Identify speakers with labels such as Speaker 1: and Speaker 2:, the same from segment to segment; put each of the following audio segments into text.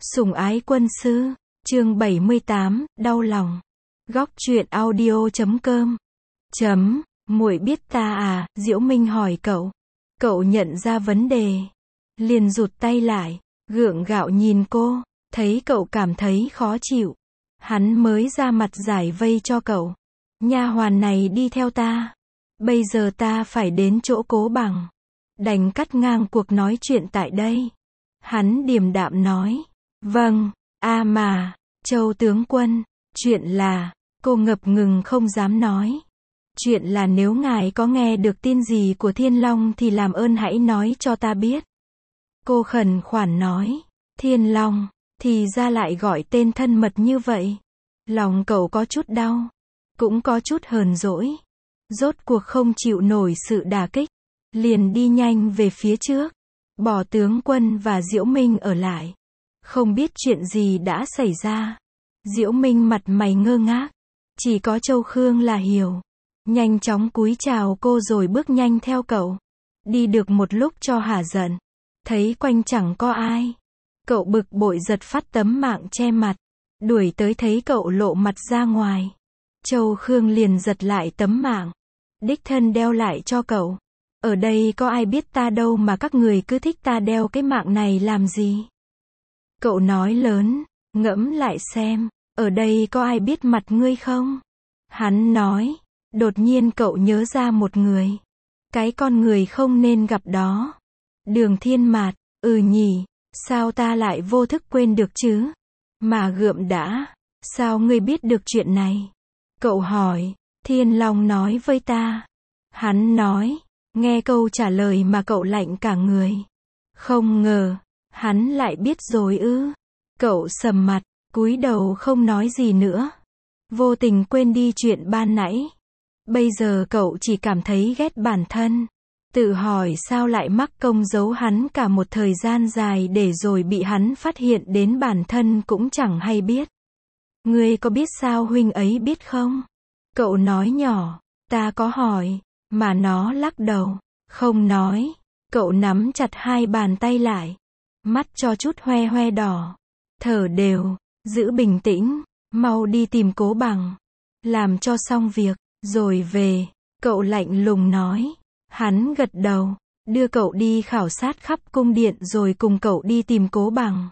Speaker 1: Sủng ái quân sư, chương 78, đau lòng. Góc truyện audio.com. Muội biết ta à, Diễu Minh hỏi cậu. Cậu nhận ra vấn đề. Liền rụt tay lại, gượng gạo nhìn cô, thấy cậu cảm thấy khó chịu. Hắn mới ra mặt giải vây cho cậu. Nha hoàn này đi theo ta. Bây giờ ta phải đến chỗ Cố Bằng. Đành cắt ngang cuộc nói chuyện tại đây. Hắn điềm đạm nói. Vâng, mà, Châu tướng quân, chuyện là, cô ngập ngừng không dám nói. Chuyện là nếu ngài có nghe được tin gì của Thiên Long thì làm ơn hãy nói cho ta biết. Cô khẩn khoản nói, Thiên Long, thì ra lại gọi tên thân mật như vậy. Lòng cậu có chút đau, cũng có chút hờn dỗi. Rốt cuộc không chịu nổi sự đả kích, liền đi nhanh về phía trước, bỏ tướng quân và Diễu Minh ở lại. Không biết chuyện gì đã xảy ra. Diễu Minh mặt mày ngơ ngác, chỉ có Châu Khương là hiểu. Nhanh chóng cúi chào cô rồi bước nhanh theo cậu. Đi được một lúc cho hả giận, thấy quanh chẳng có ai. Cậu bực bội giật phát tấm mạng che mặt, đuổi tới thấy cậu lộ mặt ra ngoài. Châu Khương liền giật lại tấm mạng, đích thân đeo lại cho cậu. Ở đây có ai biết ta đâu mà các người cứ thích ta đeo cái mạng này làm gì? Cậu nói lớn, ngẫm lại xem, ở đây có ai biết mặt ngươi không? Hắn nói, đột nhiên cậu nhớ ra một người. Cái con người không nên gặp đó. Đường Thiên Mạt, nhỉ, sao ta lại vô thức quên được chứ? Mà gượm đã, sao ngươi biết được chuyện này? Cậu hỏi, Thiên Long nói với ta. Hắn nói, nghe câu trả lời mà cậu lạnh cả người. Không ngờ, hắn lại biết rồi ư? Cậu sầm mặt, cúi đầu không nói gì nữa. Vô tình quên đi chuyện ban nãy. Bây giờ cậu chỉ cảm thấy ghét bản thân. Tự hỏi sao lại mắc công giấu hắn cả một thời gian dài để rồi bị hắn phát hiện đến bản thân cũng chẳng hay biết. Ngươi có biết sao huynh ấy biết không? Cậu nói nhỏ, ta có hỏi, mà nó lắc đầu, không nói. Cậu nắm chặt hai bàn tay lại, mắt cho chút hoe hoe đỏ. Thở đều, giữ bình tĩnh, mau đi tìm Cố Bằng. Làm cho xong việc, rồi về, cậu lạnh lùng nói. Hắn gật đầu, đưa cậu đi khảo sát khắp cung điện rồi cùng cậu đi tìm Cố Bằng.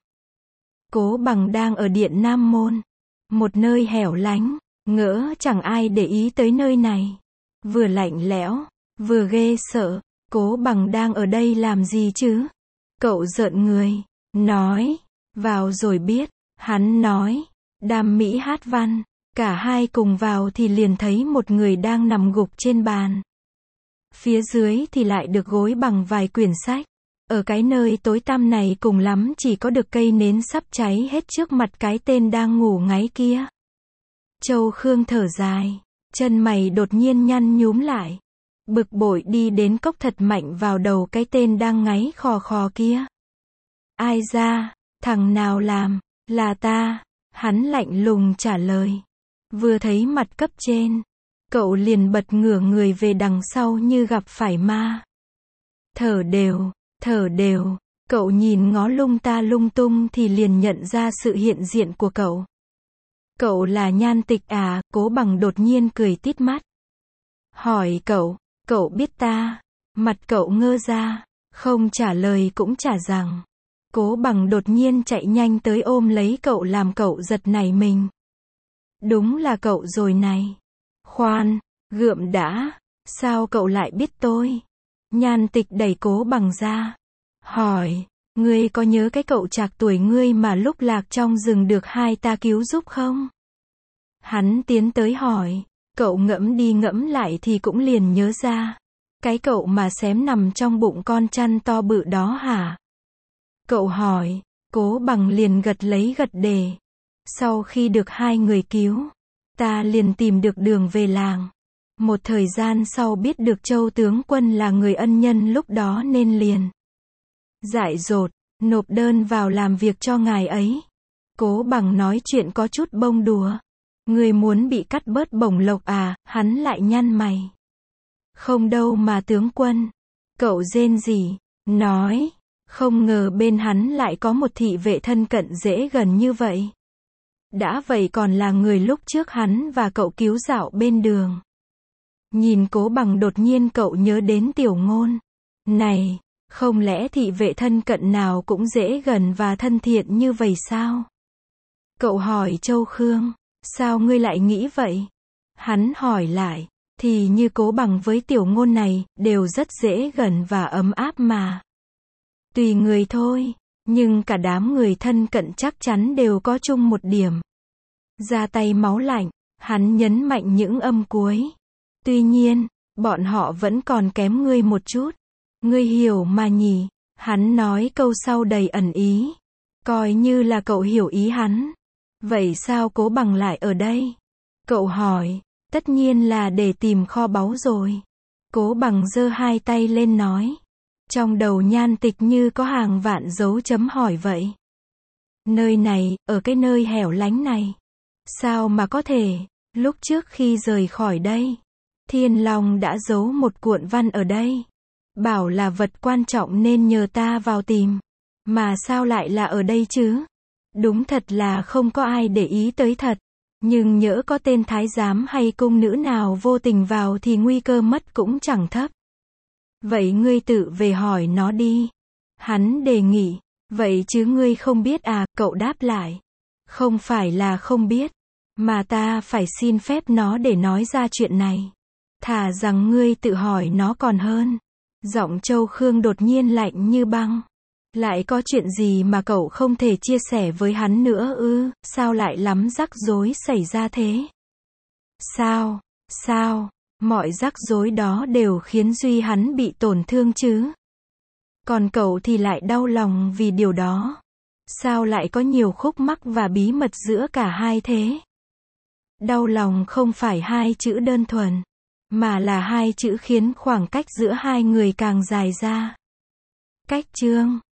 Speaker 1: Cố Bằng đang ở điện Nam Môn, một nơi hẻo lánh, ngỡ chẳng ai để ý tới nơi này. Vừa lạnh lẽo, vừa ghê sợ, Cố Bằng đang ở đây làm gì chứ? Cậu rợn người, nói, vào rồi biết. Hắn nói, Đam Mỹ Hát Văn. Cả hai cùng vào thì liền thấy một người đang nằm gục trên bàn. Phía dưới thì lại được gối bằng vài quyển sách. Ở cái nơi tối tăm này cùng lắm chỉ có được cây nến sắp cháy hết trước mặt cái tên đang ngủ ngáy kia. Châu Khương thở dài, chân mày đột nhiên nhăn nhúm lại. Bực bội đi đến cốc thật mạnh vào đầu cái tên đang ngáy khò khò kia. Ai ra, thằng nào làm? Là ta. Hắn lạnh lùng trả lời. Vừa thấy mặt cấp trên, cậu liền bật ngửa người về đằng sau như gặp phải ma. Thở đều, cậu nhìn ngó lung ta lung tung thì liền nhận ra sự hiện diện của cậu. Cậu là Nhan Tịch à? Cố Bằng đột nhiên cười tít mắt. Hỏi cậu biết ta? Mặt cậu ngơ ra, không trả lời cũng chả rằng. Cố Bằng đột nhiên chạy nhanh tới ôm lấy cậu làm cậu giật nảy mình. Đúng là cậu rồi này. Khoan, gượm đã, sao cậu lại biết tôi? Nhan Tịch đẩy Cố Bằng ra, hỏi, ngươi có nhớ cái cậu trạc tuổi ngươi mà lúc lạc trong rừng được hai ta cứu giúp không? Hắn tiến tới hỏi, cậu ngẫm đi ngẫm lại thì cũng liền nhớ ra. Cái cậu mà xém nằm trong bụng con chăn to bự đó hả? Cậu hỏi, Cố Bằng liền gật lấy gật đề. Sau khi được hai người cứu, ta liền tìm được đường về làng. Một thời gian sau biết được Châu tướng quân là người ân nhân lúc đó nên liền dại dột, nộp đơn vào làm việc cho ngài ấy. Cố Bằng nói chuyện có chút bông đùa. Người muốn bị cắt bớt bổng lộc à? Hắn lại nhăn mày. Không đâu mà tướng quân. Cậu rên rỉ, nói, Không ngờ bên hắn lại có một thị vệ thân cận dễ gần như vậy. Đã vậy còn là người lúc trước hắn và cậu cứu dạo bên đường. Nhìn Cố Bằng đột nhiên cậu nhớ đến Tiểu Ngôn. Này, không lẽ thị vệ thân cận nào cũng dễ gần và thân thiện như vậy sao? Cậu hỏi Châu Khương, sao ngươi lại nghĩ vậy? Hắn hỏi lại, thì như Cố Bằng với Tiểu Ngôn này, đều rất dễ gần và ấm áp mà. Tùy người thôi, nhưng cả đám người thân cận chắc chắn đều có chung một điểm. Ra tay máu lạnh, hắn nhấn mạnh những âm cuối. Tuy nhiên, bọn họ vẫn còn kém ngươi một chút. Ngươi hiểu mà nhỉ? Hắn nói câu sau đầy ẩn ý. Coi như là cậu hiểu ý hắn. Vậy sao Cố Bằng lại ở đây? Cậu hỏi, tất nhiên là để tìm kho báu rồi. Cố Bằng giơ hai tay lên nói. Trong đầu Nhan Tịch như có hàng vạn dấu chấm hỏi vậy. Nơi này, ở cái nơi hẻo lánh này. Sao mà có thể? Lúc trước khi rời khỏi đây, Thiên Long đã giấu một cuộn văn ở đây. Bảo là vật quan trọng nên nhờ ta vào tìm. Mà sao lại là ở đây chứ? Đúng thật là không có ai để ý tới thật. Nhưng nhỡ có tên thái giám hay cung nữ nào vô tình vào thì nguy cơ mất cũng chẳng thấp. Vậy ngươi tự về hỏi nó đi. Hắn đề nghị. Vậy chứ ngươi không biết à? Cậu đáp lại. Không phải là không biết. Mà ta phải xin phép nó để nói ra chuyện này. Thà rằng ngươi tự hỏi nó còn hơn. Giọng Châu Khương đột nhiên lạnh như băng. Lại có chuyện gì mà cậu không thể chia sẻ với hắn nữa ư? Sao lại lắm rắc rối xảy ra thế? Sao? Mọi rắc rối đó đều khiến Duy hắn bị tổn thương chứ? Còn cậu thì lại đau lòng vì điều đó. Sao lại có nhiều khúc mắc và bí mật giữa cả hai thế? Đau lòng không phải hai chữ đơn thuần, mà là hai chữ khiến khoảng cách giữa hai người càng dài ra. Cách chương